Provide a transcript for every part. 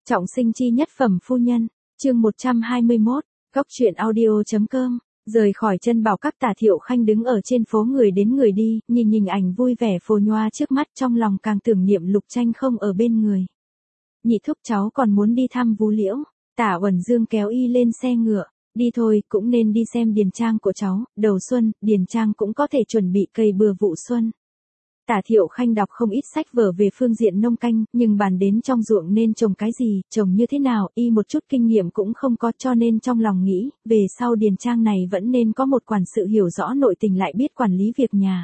Trọng sinh chi nhất phẩm phu nhân, chương 121, góc truyện audio.com. Rời khỏi chân bảo các, Tả Thiệu Khanh đứng ở trên phố người đến người đi, nhìn hình ảnh vui vẻ phồn hoa trước mắt, trong lòng càng tưởng niệm Lục Tranh không ở bên người. Nhị thúc, cháu còn muốn đi thăm Vú Liễu. Tả Uẩn Dương kéo y lên xe ngựa. Đi thôi, cũng nên đi xem điền trang của cháu, đầu xuân, điền trang cũng có thể chuẩn bị cày bừa vụ xuân. Tả Thiệu Khanh đọc không ít sách vở về phương diện nông canh, nhưng bàn đến trong ruộng nên trồng cái gì, trồng như thế nào, y một chút kinh nghiệm cũng không có, cho nên trong lòng nghĩ, về sau điền trang này vẫn nên có một quản sự hiểu rõ nội tình lại biết quản lý việc nhà.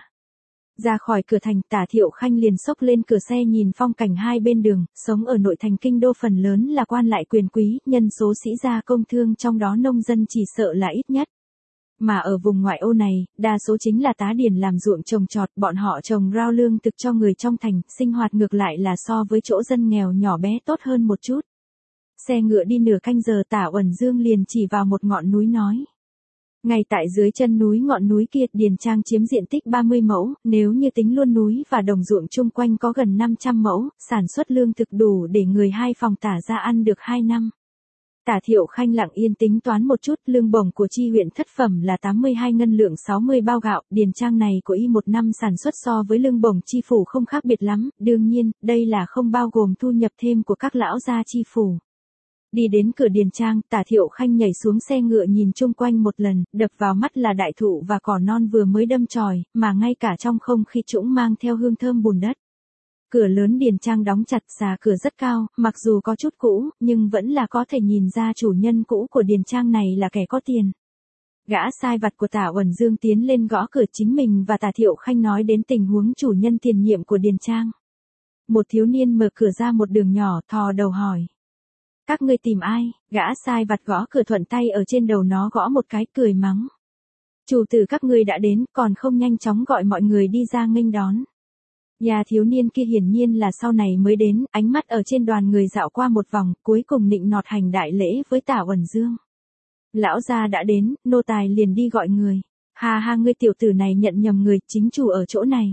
Ra khỏi cửa thành, Tả Thiệu Khanh liền xốc lên cửa xe nhìn phong cảnh hai bên đường, sống ở nội thành kinh đô phần lớn là quan lại quyền quý, nhân số sĩ gia công thương, trong đó nông dân chỉ sợ là ít nhất. Mà ở vùng ngoại ô này, đa số chính là tá điền làm ruộng trồng trọt, bọn họ trồng rau lương thực cho người trong thành, sinh hoạt ngược lại là so với chỗ dân nghèo nhỏ bé tốt hơn một chút. Xe ngựa đi nửa canh giờ, Tả Uẩn Dương liền chỉ vào một ngọn núi nói. Ngay tại dưới chân núi, ngọn núi kia, điền trang chiếm diện tích 30 mẫu, nếu như tính luôn núi và đồng ruộng chung quanh có gần 500 mẫu, sản xuất lương thực đủ để người hai phòng Tả ra ăn được 2 năm. Tả Thiệu Khanh lặng yên tính toán một chút, lương bổng của chi huyện thất phẩm là 82 ngân lượng 60 bao gạo, điền trang này của y một năm sản xuất so với lương bổng chi phủ không khác biệt lắm, đương nhiên, đây là không bao gồm thu nhập thêm của các lão gia chi phủ. Đi đến cửa điền trang, Tả Thiệu Khanh nhảy xuống xe ngựa nhìn chung quanh một lần, đập vào mắt là đại thụ và cỏ non vừa mới đâm chồi, mà ngay cả trong không khí trũng mang theo hương thơm bùn đất. Cửa lớn điền trang đóng chặt, xà cửa rất cao, mặc dù có chút cũ, nhưng vẫn là có thể nhìn ra chủ nhân cũ của điền trang này là kẻ có tiền. Gã sai vặt của Tả Uẩn Dương tiến lên gõ cửa, chính mình và Tả Thiệu Khanh nói đến tình huống chủ nhân tiền nhiệm của điền trang. Một thiếu niên mở cửa ra một đường nhỏ, thò đầu hỏi. Các ngươi tìm ai? Gã sai vặt gõ cửa thuận tay ở trên đầu nó gõ một cái, cười mắng. Chủ tử các ngươi đã đến, còn không nhanh chóng gọi mọi người đi ra nghênh đón. Nhà thiếu niên kia hiển nhiên là sau này mới đến, ánh mắt ở trên đoàn người dạo qua một vòng, cuối cùng nịnh nọt hành đại lễ với Tả Uẩn Dương. Lão gia đã đến, nô tài liền đi gọi người. Ha ha, ngươi tiểu tử này nhận nhầm người, chính chủ ở chỗ này.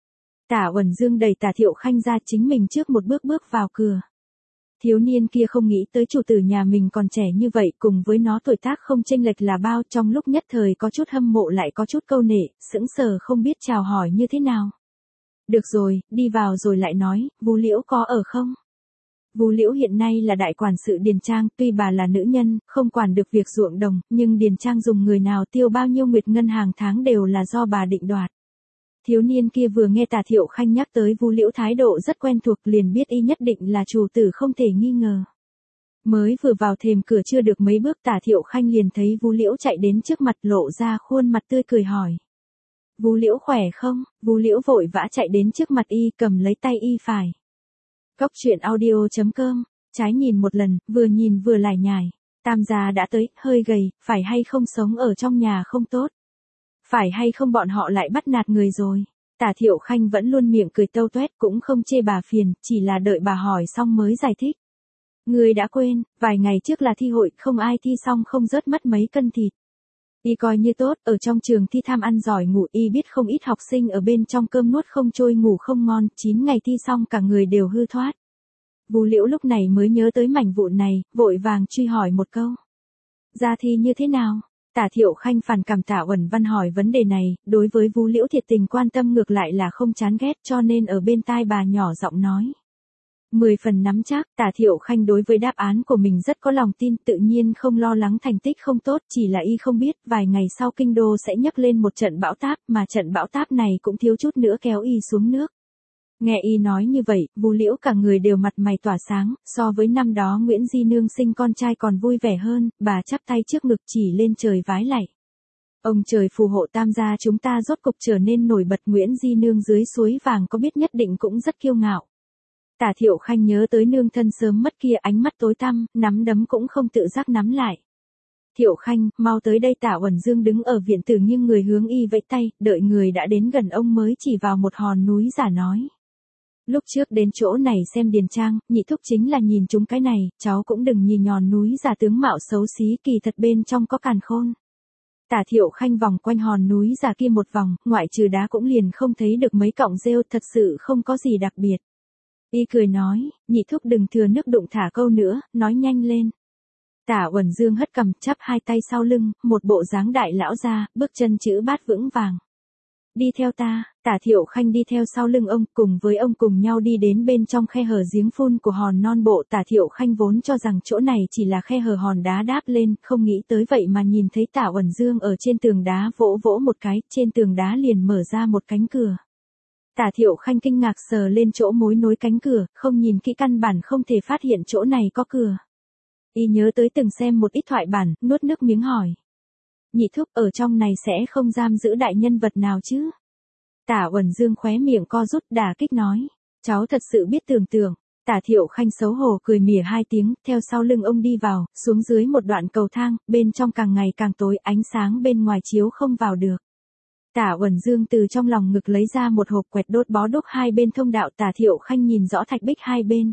Tả Uẩn Dương đẩy Tả Thiệu Khanh ra, chính mình trước một bước bước vào cửa. Thiếu niên kia không nghĩ tới chủ tử nhà mình còn trẻ như vậy, cùng với nó tuổi tác không chênh lệch là bao, trong lúc nhất thời có chút hâm mộ lại có chút câu nể, sững sờ không biết chào hỏi như thế nào. Được rồi, đi vào rồi lại nói, Vú Liễu có ở không? Vú Liễu hiện nay là đại quản sự điền trang, tuy bà là nữ nhân, không quản được việc ruộng đồng, nhưng điền trang dùng người nào tiêu bao nhiêu nguyệt ngân hàng tháng đều là do bà định đoạt. Thiếu niên kia vừa nghe Tả Thiệu Khanh nhắc tới Vú Liễu thái độ rất quen thuộc, liền biết y nhất định là chủ tử không thể nghi ngờ. Mới vừa vào thềm cửa chưa được mấy bước, Tả Thiệu Khanh liền thấy Vú Liễu chạy đến trước mặt, lộ ra khuôn mặt tươi cười hỏi. Vú Liễu khỏe không? Vú Liễu vội vã chạy đến trước mặt y, cầm lấy tay y phải. Góc truyện audio.com, trái nhìn một lần, vừa nhìn vừa lải nhải. Tam gia đã tới, hơi gầy, phải hay không sống ở trong nhà không tốt? Phải hay không bọn họ lại bắt nạt người rồi? Tả Thiệu Khanh vẫn luôn miệng cười tâu tuét, cũng không chê bà phiền, chỉ là đợi bà hỏi xong mới giải thích. Người đã quên, vài ngày trước là thi hội, không ai thi xong không rớt mất mấy cân thịt. Y coi như tốt, ở trong trường thi tham ăn giỏi ngủ, y biết không ít học sinh ở bên trong cơm nuốt không trôi ngủ không ngon, 9 ngày thi xong cả người đều hư thoát. Vú Liễu lúc này mới nhớ tới mảnh vụn này, vội vàng truy hỏi một câu. Ra thi như thế nào? Tả Thiệu Khanh phản cảm Tả Uẩn Văn hỏi vấn đề này, đối với Vú Liễu thiệt tình quan tâm ngược lại là không chán ghét, cho nên ở bên tai bà nhỏ giọng nói. 10 phần nắm chắc. Tả Thiệu Khanh đối với đáp án của mình rất có lòng tin, tự nhiên không lo lắng thành tích không tốt, chỉ là y không biết, vài ngày sau kinh đô sẽ nhấc lên một trận bão táp, mà trận bão táp này cũng thiếu chút nữa kéo y xuống nước. Nghe y nói như vậy, Vú Liễu cả người đều mặt mày tỏa sáng, so với năm đó Nguyễn Di Nương sinh con trai còn vui vẻ hơn, bà chắp tay trước ngực chỉ lên trời vái lạy. Ông trời phù hộ Tam gia chúng ta rốt cục trở nên nổi bật. Nguyễn Di Nương dưới suối vàng có biết nhất định cũng rất kiêu ngạo. Tả Thiệu Khanh nhớ tới nương thân sớm mất kia, ánh mắt tối tăm, nắm đấm cũng không tự giác nắm lại. Thiệu Khanh, mau tới đây. Tả Uẩn Dương đứng ở viện tử nghiêng người hướng y vẫy tay, đợi người đã đến gần ông mới chỉ vào một hòn núi giả nói. Lúc trước đến chỗ này xem điền trang, nhị thúc chính là nhìn chúng cái này, cháu cũng đừng nhìn nhòn núi giả tướng mạo xấu xí, kỳ thật bên trong có càn khôn. Tả Thiệu Khanh vòng quanh hòn núi giả kia một vòng, ngoại trừ đá cũng liền không thấy được mấy cọng rêu, thật sự không có gì đặc biệt. Y cười nói, nhị thúc đừng thừa nước đụng thả câu nữa, nói nhanh lên. Tả Uẩn Dương hất cằm, chắp hai tay sau lưng, một bộ dáng đại lão ra, bước chân chữ bát vững vàng. Đi theo ta, Tả Thiệu Khanh đi theo sau lưng ông, cùng với ông cùng nhau đi đến bên trong khe hở giếng phun của hòn non bộ. Tả Thiệu Khanh vốn cho rằng chỗ này chỉ là khe hở hòn đá đáp lên, không nghĩ tới vậy mà nhìn thấy Tả Uẩn Dương ở trên tường đá vỗ vỗ một cái, trên tường đá liền mở ra một cánh cửa. Tả Thiệu Khanh kinh ngạc sờ lên chỗ mối nối cánh cửa, không nhìn kỹ căn bản không thể phát hiện chỗ này có cửa. Y nhớ tới từng xem một ít thoại bản, nuốt nước miếng hỏi. Nhị thúc ở trong này sẽ không giam giữ đại nhân vật nào chứ? Tả Uẩn Dương khóe miệng co rút đả kích nói. Cháu thật sự biết tưởng tượng. Tả Thiệu Khanh xấu hổ cười mỉa hai tiếng, theo sau lưng ông đi vào, xuống dưới một đoạn cầu thang, bên trong càng ngày càng tối, ánh sáng bên ngoài chiếu không vào được. Tả Uẩn Dương từ trong lòng ngực lấy ra một hộp quẹt đốt bó đúc hai bên thông đạo. Tả Thiệu Khanh nhìn rõ thạch bích hai bên.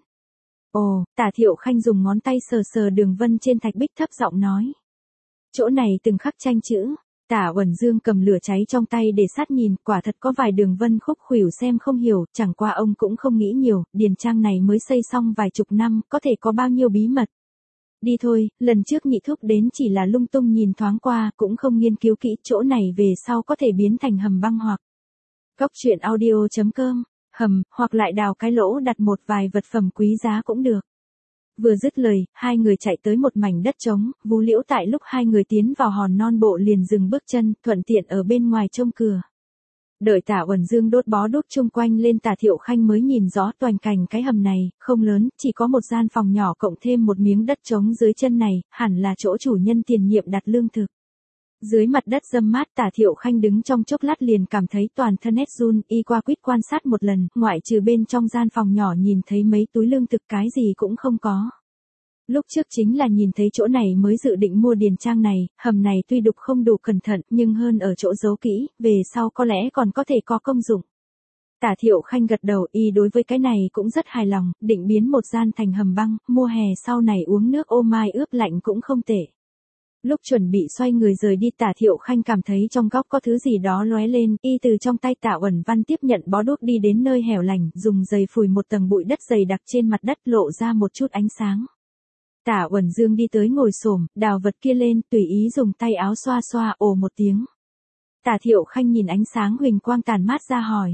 Ồ, Tả Thiệu Khanh dùng ngón tay sờ sờ đường vân trên thạch bích thấp giọng nói. Chỗ này từng khắc tranh chữ. Tả Uẩn Dương cầm lửa cháy trong tay để sát nhìn, quả thật có vài đường vân khúc khuỷu xem không hiểu, chẳng qua ông cũng không nghĩ nhiều, điền trang này mới xây xong vài chục năm, có thể có bao nhiêu bí mật. Đi thôi, lần trước nhị thúc đến chỉ là lung tung nhìn thoáng qua, cũng không nghiên cứu kỹ, chỗ này về sau có thể biến thành hầm băng hoặc Cóc truyện audio.com, hầm, hoặc lại đào cái lỗ đặt một vài vật phẩm quý giá cũng được. Vừa dứt lời, hai người chạy tới một mảnh đất trống, Vu Liễu tại lúc hai người tiến vào hòn non bộ liền dừng bước chân, thuận tiện ở bên ngoài trông cửa. Đợi Tả Uẩn Dương đốt bó đuốc chung quanh lên, Tả Thiệu Khanh mới nhìn rõ toành cảnh cái hầm này, không lớn, chỉ có một gian phòng nhỏ cộng thêm một miếng đất trống dưới chân này, hẳn là chỗ chủ nhân tiền nhiệm đặt lương thực. Dưới mặt đất râm mát, Tả Thiệu Khanh đứng trong chốc lát liền cảm thấy toàn thân rét run, y qua quýt quan sát một lần, ngoại trừ bên trong gian phòng nhỏ nhìn thấy mấy túi lương thực, cái gì cũng không có. Lúc trước chính là nhìn thấy chỗ này mới dự định mua điền trang này, hầm này tuy đục không đủ cẩn thận, nhưng hơn ở chỗ giấu kỹ, về sau có lẽ còn có thể có công dụng. Tả Thiệu Khanh gật đầu, y đối với cái này cũng rất hài lòng, định biến một gian thành hầm băng, mùa hè sau này uống nước ô mai ướp lạnh cũng không tệ. Lúc chuẩn bị xoay người rời đi, Tả Thiệu Khanh cảm thấy trong góc có thứ gì đó lóe lên, y từ trong tay Tả Uẩn Văn tiếp nhận bó đuốc đi đến nơi hẻo lánh, dùng giày phủi một tầng bụi đất dày đặc trên mặt đất, lộ ra một chút ánh sáng. Tả Uẩn Dương đi tới ngồi xổm, đào vật kia lên, tùy ý dùng tay áo xoa xoa, ồ một tiếng. Tả Thiệu Khanh nhìn ánh sáng huỳnh quang tàn mát ra hỏi.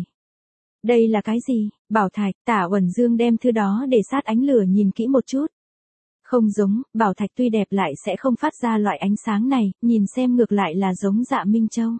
Đây là cái gì? Bảo thạch. Tả Uẩn Dương đem thứ đó để sát ánh lửa nhìn kỹ một chút. Không giống, bảo thạch tuy đẹp lại sẽ không phát ra loại ánh sáng này, nhìn xem ngược lại là giống Dạ Minh Châu.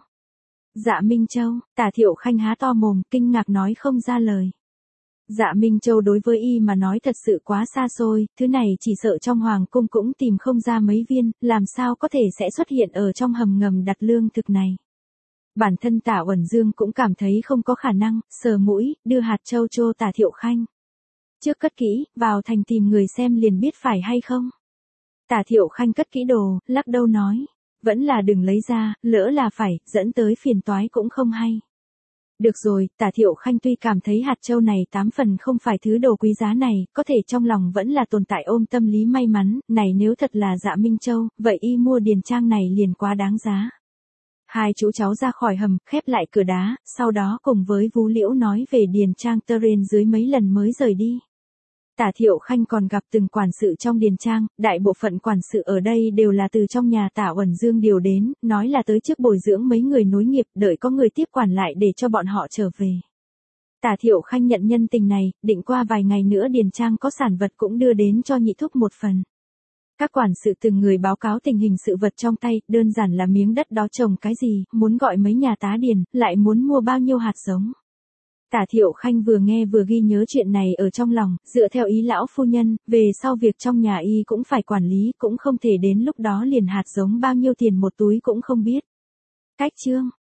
Dạ Minh Châu, Tả Thiệu Khanh há to mồm, kinh ngạc nói không ra lời. Dạ Minh Châu đối với y mà nói thật sự quá xa xôi, thứ này chỉ sợ trong hoàng cung cũng tìm không ra mấy viên, làm sao có thể sẽ xuất hiện ở trong hầm ngầm đặt lương thực này. Bản thân Tả Uẩn Dương cũng cảm thấy không có khả năng, sờ mũi, đưa hạt châu cho Tả Thiệu Khanh. Trước cất kỹ, vào thành tìm người xem liền biết phải hay không. Tả Thiệu Khanh cất kỹ đồ, lắc đầu nói. Vẫn là đừng lấy ra, lỡ là phải, dẫn tới phiền toái cũng không hay. Được rồi, Tả Thiệu Khanh tuy cảm thấy hạt châu này 8 phần không phải thứ đồ quý giá này, có thể trong lòng vẫn là tồn tại ôm tâm lý may mắn, này nếu thật là Dạ Minh Châu, vậy y mua điền trang này liền quá đáng giá. Hai chú cháu ra khỏi hầm, khép lại cửa đá, sau đó cùng với Vu Liễu nói về điền trang Terrain dưới mấy lần mới rời đi. Tả Thiệu Khanh còn gặp từng quản sự trong điền trang, đại bộ phận quản sự ở đây đều là từ trong nhà Tả Uẩn Dương điều đến, nói là tới trước bồi dưỡng mấy người nối nghiệp, đợi có người tiếp quản lại để cho bọn họ trở về. Tả Thiệu Khanh nhận nhân tình này, định qua vài ngày nữa điền trang có sản vật cũng đưa đến cho nhị thúc một phần. Các quản sự từng người báo cáo tình hình sự vật trong tay, đơn giản là miếng đất đó trồng cái gì, muốn gọi mấy nhà tá điền, lại muốn mua bao nhiêu hạt giống. Tả Thiệu Khanh vừa nghe vừa ghi nhớ chuyện này ở trong lòng, dựa theo ý lão phu nhân, về sau việc trong nhà y cũng phải quản lý, cũng không thể đến lúc đó liền hạt giống bao nhiêu tiền một túi cũng không biết. Cách chương